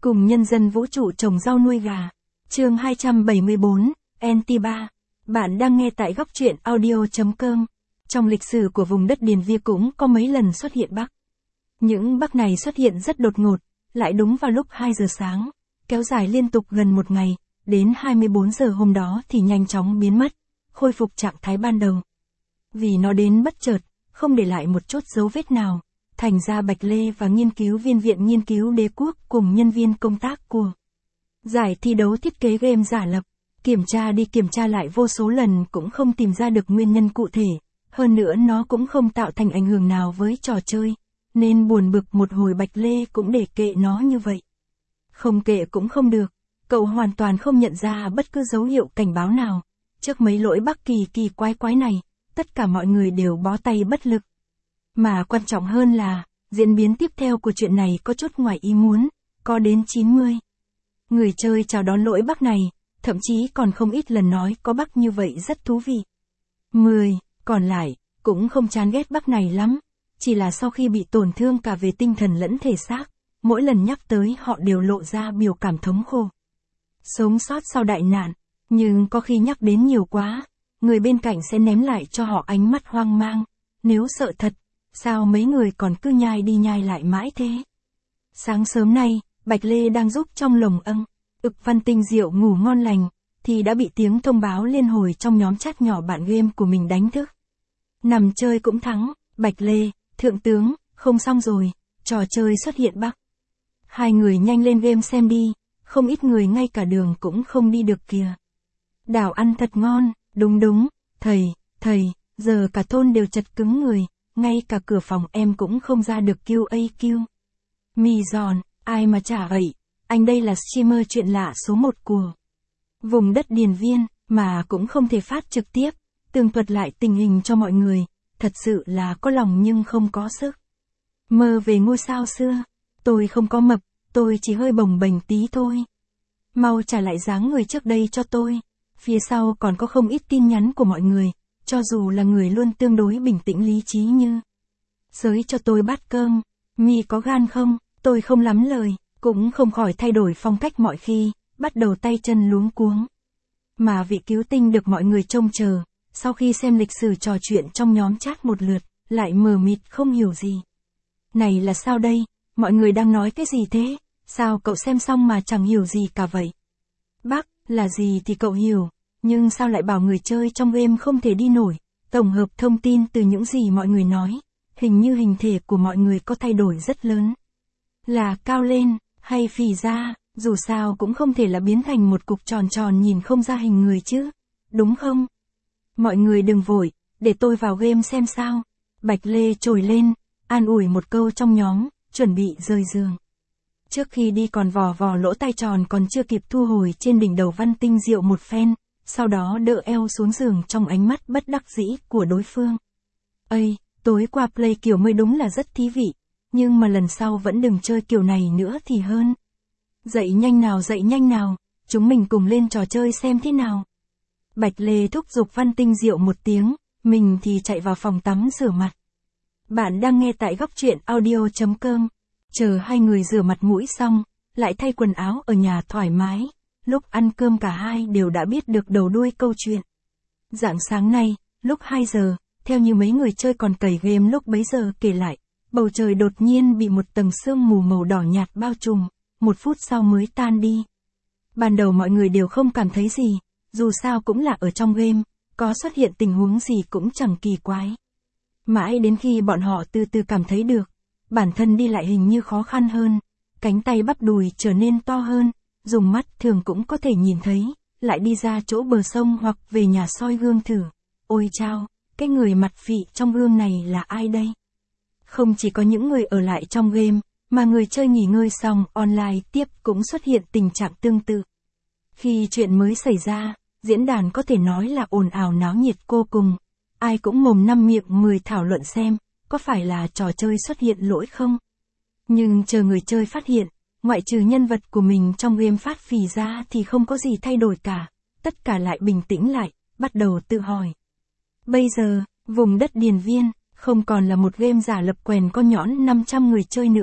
cùng nhân dân vũ trụ trồng rau nuôi gà. Chương 274, NT3. Bạn đang nghe tại góc truyện audio.com. Trong lịch sử của vùng đất Điền Viên cũng có mấy lần xuất hiện Bắc. Những Bắc này xuất hiện rất đột ngột, lại đúng vào lúc 2 giờ sáng, kéo dài liên tục gần một ngày, đến 24 giờ hôm đó thì nhanh chóng biến mất, khôi phục trạng thái ban đầu. Vì nó đến bất chợt, không để lại một chút dấu vết nào, thành ra Bạch Lê và nghiên cứu viên Viện Nghiên cứu Đế quốc cùng nhân viên công tác của giải thi đấu thiết kế game giả lập, kiểm tra đi kiểm tra lại vô số lần cũng không tìm ra được nguyên nhân cụ thể, hơn nữa nó cũng không tạo thành ảnh hưởng nào với trò chơi, nên buồn bực một hồi Bạch Lê cũng để kệ nó như vậy. Không kệ cũng không được, cậu hoàn toàn không nhận ra bất cứ dấu hiệu cảnh báo nào. Trước mấy lỗi Bắc kỳ quái này, tất cả mọi người đều bó tay bất lực. Mà quan trọng hơn là, diễn biến tiếp theo của chuyện này có chút ngoài ý muốn, có đến 90 người chơi chào đón lỗi Bắc này, thậm chí còn không ít lần nói có Bắc như vậy rất thú vị. 10 còn lại, cũng không chán ghét Bắc này lắm, chỉ là sau khi bị tổn thương cả về tinh thần lẫn thể xác, mỗi lần nhắc tới họ đều lộ ra biểu cảm thống khổ. Sống sót sau đại nạn, nhưng có khi nhắc đến nhiều quá, người bên cạnh sẽ ném lại cho họ ánh mắt hoang mang, nếu sợ thật, sao mấy người còn cứ nhai đi nhai lại mãi thế. Sáng sớm nay, Bạch Lê đang giúp trong lồng ực Văn Tinh Diệu ngủ ngon lành, thì đã bị tiếng thông báo liên hồi trong nhóm chat nhỏ bạn game của mình đánh thức. Nằm chơi cũng thắng, Bạch Lê, thượng tướng, không xong rồi, trò chơi xuất hiện Bắc. Hai người nhanh lên game xem đi, không ít người ngay cả đường cũng không đi được kìa. Đảo ăn thật ngon, đúng, thầy, giờ cả thôn đều chật cứng người, ngay cả cửa phòng em cũng không ra được QAQ. Mì giòn, ai mà chả vậy, anh đây là streamer chuyện lạ số 1 của vùng đất Điền Viên, mà cũng không thể phát trực tiếp, tường thuật lại tình hình cho mọi người, thật sự là có lòng nhưng không có sức. Mơ về ngôi sao xưa, tôi không có mập, tôi chỉ hơi bồng bềnh tí thôi. Mau trả lại dáng người trước đây cho tôi. Phía sau còn có không ít tin nhắn của mọi người, cho dù là người luôn tương đối bình tĩnh lý trí như Sới cho tôi bát cơm, Mi có gan không, tôi không lắm lời, cũng không khỏi thay đổi phong cách mọi khi, bắt đầu tay chân luống cuống. Mà vị cứu tinh được mọi người trông chờ, sau khi xem lịch sử trò chuyện trong nhóm chat một lượt, lại mờ mịt không hiểu gì. Này là sao đây, mọi người đang nói cái gì thế, sao cậu xem xong mà chẳng hiểu gì cả vậy? Bác, là gì thì cậu hiểu, nhưng sao lại bảo người chơi trong game không thể đi nổi, tổng hợp thông tin từ những gì mọi người nói, hình như hình thể của mọi người có thay đổi rất lớn. Là cao lên, hay phì ra, dù sao cũng không thể là biến thành một cục tròn tròn nhìn không ra hình người chứ, đúng không? Mọi người đừng vội, để tôi vào game xem sao. Bạch Lê trồi lên, an ủi một câu trong nhóm, chuẩn bị rời giường. Trước khi đi còn vò lỗ tai tròn còn chưa kịp thu hồi trên đỉnh đầu Văn Tinh Diệu một phen, sau đó đỡ eo xuống giường trong ánh mắt bất đắc dĩ của đối phương. Ây, tối qua play kiểu mới đúng là rất thú vị, nhưng mà lần sau vẫn đừng chơi kiểu này nữa thì hơn. Dậy nhanh nào, chúng mình cùng lên trò chơi xem thế nào. Bạch Lê thúc giục Văn Tinh Diệu một tiếng, mình thì chạy vào phòng tắm rửa mặt. Bạn đang nghe tại góc truyện audio.com. Chờ hai người rửa mặt mũi xong, lại thay quần áo ở nhà thoải mái, lúc ăn cơm cả hai đều đã biết được đầu đuôi câu chuyện. Rạng sáng nay, lúc 2 giờ, theo như mấy người chơi còn cày game lúc bấy giờ kể lại, bầu trời đột nhiên bị một tầng sương mù màu đỏ nhạt bao trùm, 1 phút sau mới tan đi. Ban đầu mọi người đều không cảm thấy gì, dù sao cũng là ở trong game, có xuất hiện tình huống gì cũng chẳng kỳ quái. Mãi đến khi bọn họ từ từ cảm thấy được, bản thân đi lại hình như khó khăn hơn, cánh tay bắp đùi trở nên to hơn, dùng mắt thường cũng có thể nhìn thấy, lại đi ra chỗ bờ sông hoặc về nhà soi gương thử. Ôi chao, cái người mặt phị trong gương này là ai đây? Không chỉ có những người ở lại trong game, mà người chơi nghỉ ngơi xong online tiếp cũng xuất hiện tình trạng tương tự. Khi chuyện mới xảy ra, diễn đàn có thể nói là ồn ào náo nhiệt vô cùng, ai cũng mồm năm miệng 10 thảo luận xem, có phải là trò chơi xuất hiện lỗi không? Nhưng chờ người chơi phát hiện, ngoại trừ nhân vật của mình trong game phát phì ra thì không có gì thay đổi cả, tất cả lại bình tĩnh lại, bắt đầu tự hỏi. Bây giờ, vùng đất Điền Viên, không còn là một game giả lập quèn có nhõn 500 người chơi nữa,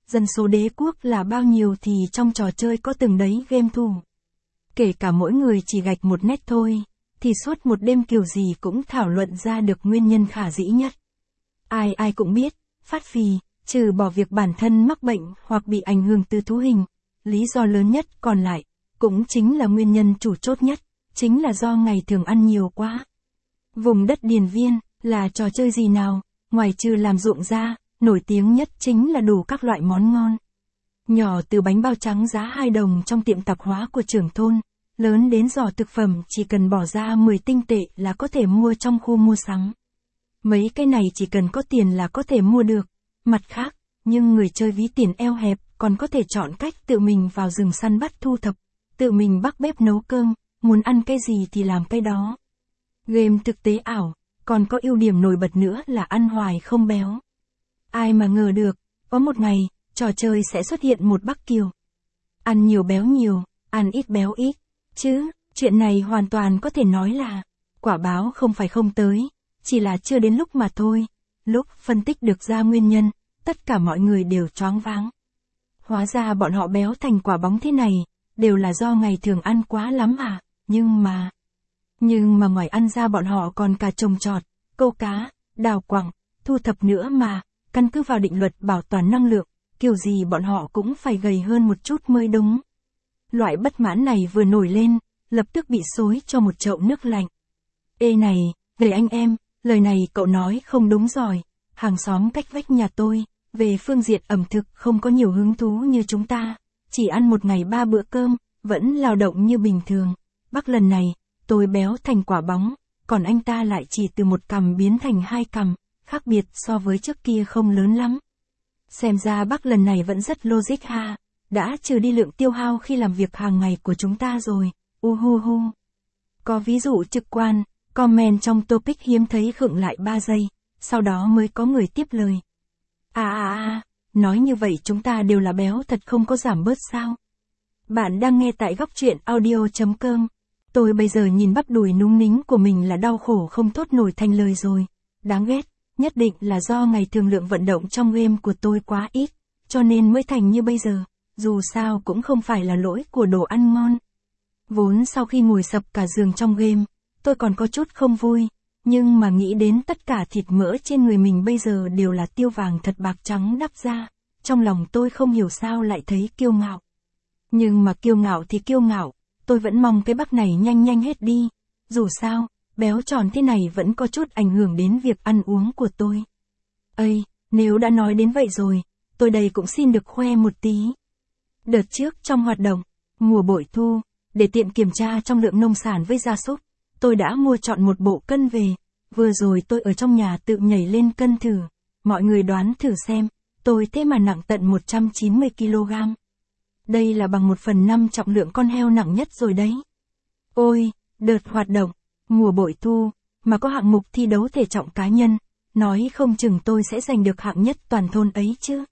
dân số đế quốc là bao nhiêu thì trong trò chơi có từng đấy game thủ. Kể cả mỗi người chỉ gạch một nét thôi, thì suốt một đêm kiểu gì cũng thảo luận ra được nguyên nhân khả dĩ nhất. Ai ai cũng biết, phát phì, trừ bỏ việc bản thân mắc bệnh hoặc bị ảnh hưởng từ thú hình, lý do lớn nhất còn lại, cũng chính là nguyên nhân chủ chốt nhất, chính là do ngày thường ăn nhiều quá. Vùng đất Điền Viên, là trò chơi gì nào, ngoài trừ làm ruộng ra, nổi tiếng nhất chính là đủ các loại món ngon. Nhỏ từ bánh bao trắng giá 2 đồng trong tiệm tạp hóa của trưởng thôn, lớn đến giỏ thực phẩm chỉ cần bỏ ra 10 tinh tệ là có thể mua trong khu mua sắm. Mấy cái này chỉ cần có tiền là có thể mua được. Mặt khác, nhưng người chơi ví tiền eo hẹp còn có thể chọn cách tự mình vào rừng săn bắt thu thập, tự mình bắc bếp nấu cơm, muốn ăn cái gì thì làm cái đó. Game thực tế ảo, còn có ưu điểm nổi bật nữa là ăn hoài không béo. Ai mà ngờ được, có một ngày, trò chơi sẽ xuất hiện một Bắc Kiều. Ăn nhiều béo nhiều, ăn ít béo ít. Chứ, chuyện này hoàn toàn có thể nói là, quả báo không phải không tới, chỉ là chưa đến lúc mà thôi. Lúc phân tích được ra nguyên nhân, tất cả mọi người đều choáng váng. Hóa ra bọn họ béo thành quả bóng thế này, đều là do ngày thường ăn quá lắm à, nhưng mà ngoài ăn ra bọn họ còn cả trồng trọt, câu cá, đào quặng, thu thập nữa mà, căn cứ vào định luật bảo toàn năng lượng, kiểu gì bọn họ cũng phải gầy hơn một chút mới đúng. Loại bất mãn này vừa nổi lên, lập tức bị xối cho một chậu nước lạnh. Ê này, gầy anh em, lời này cậu nói không đúng rồi, hàng xóm cách vách nhà tôi, về phương diện ẩm thực không có nhiều hứng thú như chúng ta, chỉ ăn một ngày 3 bữa cơm, vẫn lao động như bình thường. Bác lần này, tôi béo thành quả bóng, còn anh ta lại chỉ từ một cằm biến thành 2 cằm, khác biệt so với trước kia không lớn lắm. Xem ra bác lần này vẫn rất logic ha, đã trừ đi lượng tiêu hao khi làm việc hàng ngày của chúng ta rồi, uhuhu. Có ví dụ trực quan, comment trong topic hiếm thấy khựng lại 3 giây, sau đó mới có người tiếp lời. Nói như vậy chúng ta đều là béo thật không có giảm bớt sao? Bạn đang nghe tại góc truyện audio.com. Tôi bây giờ nhìn bắp đùi núng nính của mình là đau khổ không thốt nổi thành lời rồi. Đáng ghét, nhất định là do ngày thường lượng vận động trong game của tôi quá ít, cho nên mới thành như bây giờ, dù sao cũng không phải là lỗi của đồ ăn ngon. Vốn sau khi ngồi sập cả giường trong game, tôi còn có chút không vui, nhưng mà nghĩ đến tất cả thịt mỡ trên người mình bây giờ đều là tiêu vàng thật bạc trắng đắp ra, trong lòng tôi không hiểu sao lại thấy kiêu ngạo. Nhưng mà kiêu ngạo thì kiêu ngạo, tôi vẫn mong cái bắp này nhanh nhanh hết đi, dù sao, béo tròn thế này vẫn có chút ảnh hưởng đến việc ăn uống của tôi. Ây, nếu đã nói đến vậy rồi, tôi đây cũng xin được khoe một tí. Đợt trước trong hoạt động, mùa bội thu, để tiện kiểm tra trong lượng nông sản với gia súc, tôi đã mua chọn một bộ cân về, vừa rồi tôi ở trong nhà tự nhảy lên cân thử, mọi người đoán thử xem, tôi thế mà nặng tận 190 kg. Đây là bằng 1/5 trọng lượng con heo nặng nhất rồi đấy. Ôi, đợt hoạt động, mùa bội thu, mà có hạng mục thi đấu thể trọng cá nhân, nói không chừng tôi sẽ giành được hạng nhất toàn thôn ấy chứ.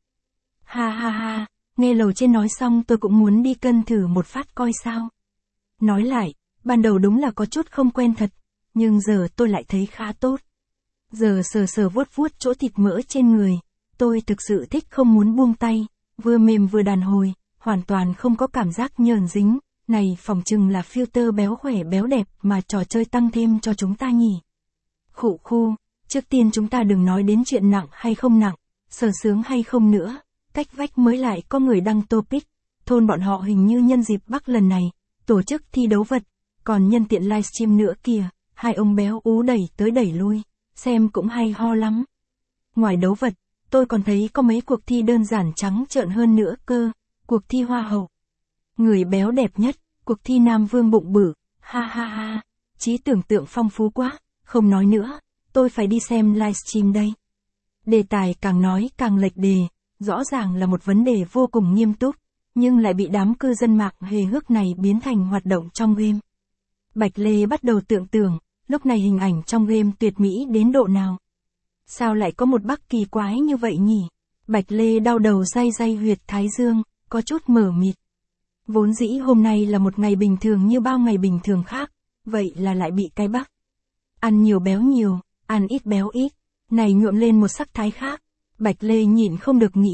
Ha, nghe lầu trên nói xong tôi cũng muốn đi cân thử một phát coi sao. Nói lại, ban đầu đúng là có chút không quen thật, nhưng giờ tôi lại thấy khá tốt. Giờ sờ vuốt chỗ thịt mỡ trên người, tôi thực sự thích không muốn buông tay, vừa mềm vừa đàn hồi, hoàn toàn không có cảm giác nhờn dính, này phỏng chừng là filter béo khỏe béo đẹp mà trò chơi tăng thêm cho chúng ta nhỉ. Khu, trước tiên chúng ta đừng nói đến chuyện nặng hay không nặng, sờ sướng hay không nữa, cách vách mới lại có người đăng topic, thôn bọn họ hình như nhân dịp Bắc lần này, tổ chức thi đấu vật, còn nhân tiện livestream nữa kìa, hai ông béo ú đẩy tới đẩy lui, xem cũng hay ho lắm. Ngoài đấu vật, tôi còn thấy có mấy cuộc thi đơn giản trắng trợn hơn nữa cơ, cuộc thi hoa hậu, người béo đẹp nhất, cuộc thi nam vương bụng bự, ha, trí tưởng tượng phong phú quá, không nói nữa, tôi phải đi xem livestream đây. Đề tài càng nói càng lệch đề, rõ ràng là một vấn đề vô cùng nghiêm túc, nhưng lại bị đám cư dân mạng hề hước này biến thành hoạt động trong game. Bạch Lê bắt đầu tưởng, lúc này hình ảnh trong game tuyệt mỹ đến độ nào. Sao lại có một bác kỳ quái như vậy nhỉ? Bạch Lê đau đầu day huyệt thái dương, có chút mờ mịt. Vốn dĩ hôm nay là một ngày bình thường như bao ngày bình thường khác, vậy là lại bị cái bác. Ăn nhiều béo nhiều, ăn ít béo ít, này nhuộm lên một sắc thái khác. Bạch Lê nhịn không được nghĩ,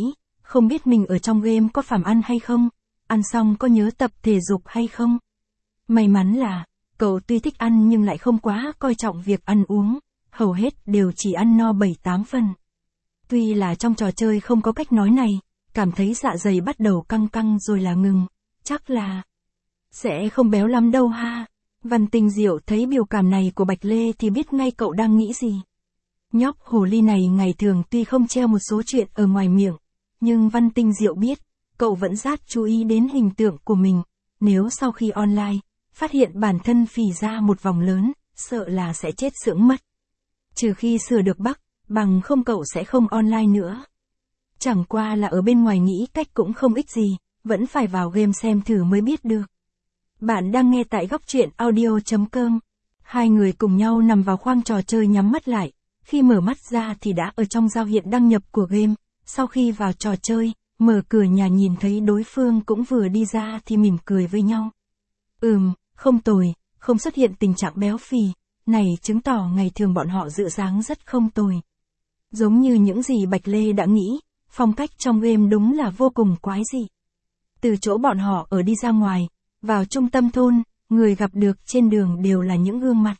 không biết mình ở trong game có phàm ăn hay không, ăn xong có nhớ tập thể dục hay không. May mắn là, cậu tuy thích ăn nhưng lại không quá coi trọng việc ăn uống, hầu hết đều chỉ ăn no 7-8 phần. Tuy là trong trò chơi không có cách nói này, cảm thấy dạ dày bắt đầu căng căng rồi là ngừng, chắc là sẽ không béo lắm đâu ha. Văn Tinh Diệu thấy biểu cảm này của Bạch Lê thì biết ngay cậu đang nghĩ gì. Nhóc hồ ly này ngày thường tuy không treo một số chuyện ở ngoài miệng, nhưng Văn Tinh Diệu biết, cậu vẫn rất chú ý đến hình tượng của mình, nếu sau khi online, phát hiện bản thân phì ra một vòng lớn, sợ là sẽ chết sững mất. Trừ khi sửa được bug, bằng không cậu sẽ không online nữa. Chẳng qua là ở bên ngoài nghĩ cách cũng không ích gì, vẫn phải vào game xem thử mới biết được. Bạn đang nghe tại góc truyện audio.com. Hai người cùng nhau nằm vào khoang trò chơi nhắm mắt lại, khi mở mắt ra thì đã ở trong giao diện đăng nhập của game. Sau khi vào trò chơi, mở cửa nhà nhìn thấy đối phương cũng vừa đi ra thì mỉm cười với nhau. Không tồi, không xuất hiện tình trạng béo phì, này chứng tỏ ngày thường bọn họ dự dáng rất không tồi. Giống như những gì Bạch Lê đã nghĩ, phong cách trong game đúng là vô cùng quái dị. Từ chỗ bọn họ ở đi ra ngoài, vào trung tâm thôn, người gặp được trên đường đều là những gương mặt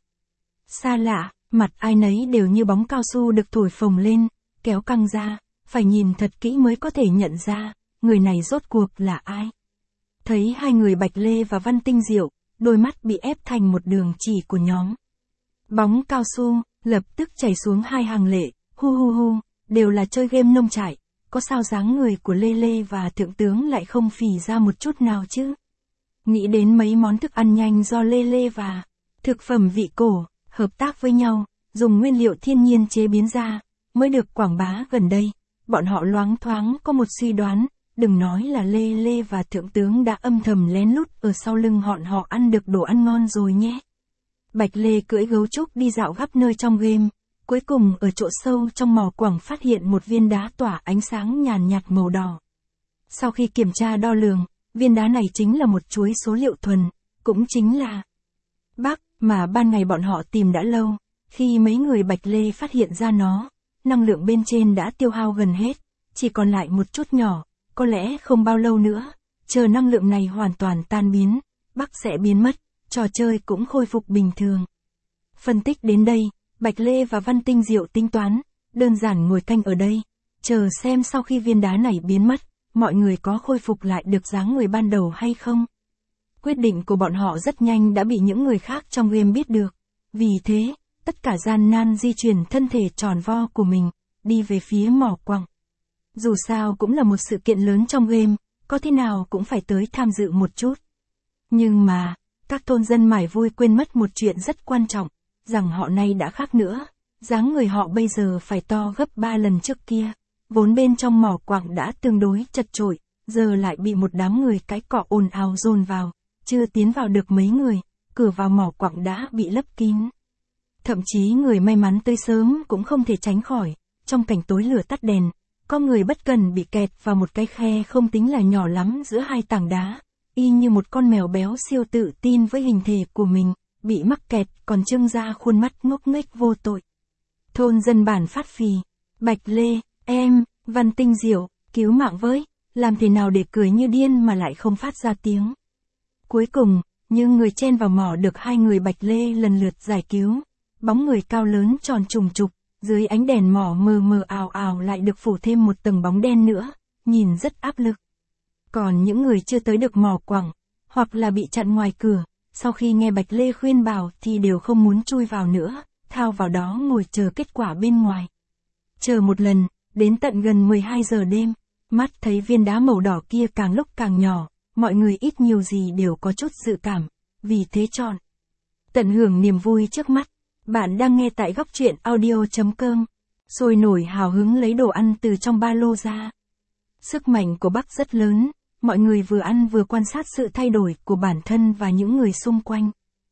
xa lạ, mặt ai nấy đều như bóng cao su được thổi phồng lên, kéo căng ra, phải nhìn thật kỹ mới có thể nhận ra, người này rốt cuộc là ai. Thấy hai người Bạch Lê và Văn Tinh Diệu, đôi mắt bị ép thành một đường chỉ của nhóm bóng cao su, lập tức chảy xuống hai hàng lệ, hu, đều là chơi game nông trại, có sao dáng người của Lê Lê và Thượng tướng lại không phì ra một chút nào chứ. Nghĩ đến mấy món thức ăn nhanh do Lê Lê và thực phẩm vị cổ, hợp tác với nhau, dùng nguyên liệu thiên nhiên chế biến ra, mới được quảng bá gần đây, bọn họ loáng thoáng có một suy đoán, đừng nói là Lê Lê và Thượng tướng đã âm thầm lén lút ở sau lưng họ ăn được đồ ăn ngon rồi nhé. Bạch Lê cưỡi gấu trúc đi dạo khắp nơi trong game, cuối cùng ở chỗ sâu trong mỏ quặng phát hiện một viên đá tỏa ánh sáng nhàn nhạt màu đỏ. Sau khi kiểm tra đo lường, viên đá này chính là một chuỗi số liệu thuần, cũng chính là Bắc mà ban ngày bọn họ tìm đã lâu. Khi mấy người Bạch Lê phát hiện ra nó, năng lượng bên trên đã tiêu hao gần hết, chỉ còn lại một chút nhỏ, có lẽ không bao lâu nữa, chờ năng lượng này hoàn toàn tan biến, Bắc sẽ biến mất, trò chơi cũng khôi phục bình thường. Phân tích đến đây, Bạch Lê và Văn Tinh Diệu tính toán, đơn giản ngồi canh ở đây, chờ xem sau khi viên đá này biến mất, mọi người có khôi phục lại được dáng người ban đầu hay không. Quyết định của bọn họ rất nhanh đã bị những người khác trong game biết được. Vì thế, tất cả gian nan di chuyển thân thể tròn vo của mình, đi về phía mỏ quặng. Dù sao cũng là một sự kiện lớn trong game, có thế nào cũng phải tới tham dự một chút. Nhưng mà, các thôn dân mải vui quên mất một chuyện rất quan trọng, rằng họ nay đã khác nữa, dáng người họ bây giờ phải to gấp 3 lần trước kia. Vốn bên trong mỏ quặng đã tương đối chật chội, giờ lại bị một đám người cái cọ ồn ào dồn vào, chưa tiến vào được mấy người, cửa vào mỏ quặng đã bị lấp kín. Thậm chí người may mắn tới sớm cũng không thể tránh khỏi, trong cảnh tối lửa tắt đèn, có người bất cần bị kẹt vào một cái khe không tính là nhỏ lắm giữa hai tảng đá, y như một con mèo béo siêu tự tin với hình thể của mình, bị mắc kẹt còn trưng ra khuôn mắt ngốc nghếch vô tội. Thôn dân bản phát phì, Bạch Lê, em, Văn Tinh Diệu, cứu mạng với, làm thế nào để cười như điên mà lại không phát ra tiếng. Cuối cùng, như người chen vào mỏ được hai người Bạch Lê lần lượt giải cứu, bóng người cao lớn tròn trùng trục, dưới ánh đèn mỏ mờ mờ ảo ảo lại được phủ thêm một tầng bóng đen nữa, nhìn rất áp lực. Còn những người chưa tới được mỏ quặng, hoặc là bị chặn ngoài cửa, sau khi nghe Bạch Lê khuyên bảo thì đều không muốn chui vào nữa, thao vào đó ngồi chờ kết quả bên ngoài. Chờ một lần, đến tận gần 12 giờ đêm, mắt thấy viên đá màu đỏ kia càng lúc càng nhỏ, mọi người ít nhiều gì đều có chút dự cảm, vì thế chọn tận hưởng niềm vui trước mắt. Bạn đang nghe tại góc truyện audio.com. Sôi nổi hào hứng lấy đồ ăn từ trong ba lô ra. Sức mạnh của Bắc rất lớn, mọi người vừa ăn vừa quan sát sự thay đổi của bản thân và những người xung quanh.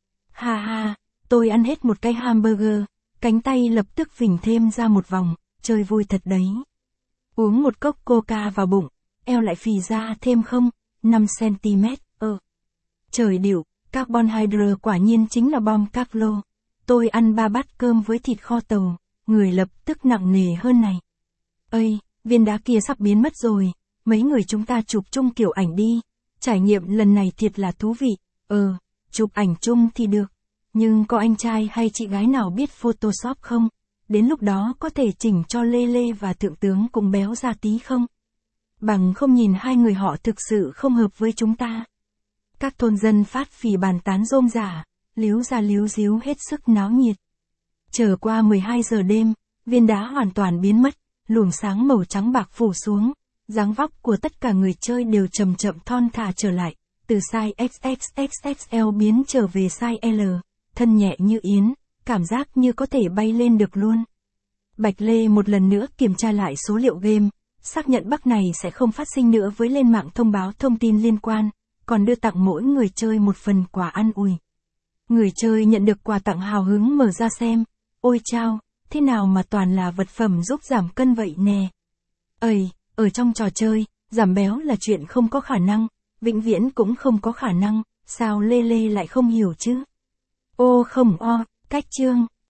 Ha ha, tôi ăn hết một cái hamburger, cánh tay lập tức phình thêm ra một vòng, chơi vui thật đấy. Uống một cốc coca vào bụng, eo lại phì ra thêm không, 5cm, Trời điệu, carbon hydrate quả nhiên chính là bom calo. Tôi ăn 3 bát cơm với thịt kho tàu, người lập tức nặng nề hơn này. Ây, viên đá kia sắp biến mất rồi, mấy người chúng ta chụp chung kiểu ảnh đi, trải nghiệm lần này thiệt là thú vị. Chụp ảnh chung thì được, nhưng có anh trai hay chị gái nào biết Photoshop không? Đến lúc đó có thể chỉnh cho Lê Lê và thượng tướng cùng béo ra tí không? Bằng không nhìn hai người họ thực sự không hợp với chúng ta. Các thôn dân phát phì bàn tán rôm rả, líu ra líu díu hết sức náo nhiệt. Trở qua 12 giờ đêm, viên đá hoàn toàn biến mất, luồng sáng màu trắng bạc phủ xuống, dáng vóc của tất cả người chơi đều chậm chậm thon thả trở lại, từ size XXXXL biến trở về size L, thân nhẹ như yến, cảm giác như có thể bay lên được luôn. Bạch Lê một lần nữa kiểm tra lại số liệu game, xác nhận bug này sẽ không phát sinh nữa với lên mạng thông báo thông tin liên quan, còn đưa tặng mỗi người chơi một phần quà ăn ủi. Người chơi nhận được quà tặng hào hứng mở ra xem, ôi chao, thế nào mà toàn là vật phẩm giúp giảm cân vậy nè. Ở trong trò chơi, giảm béo là chuyện không có khả năng, vĩnh viễn cũng không có khả năng, sao Lê Lê lại không hiểu chứ? Cách chương.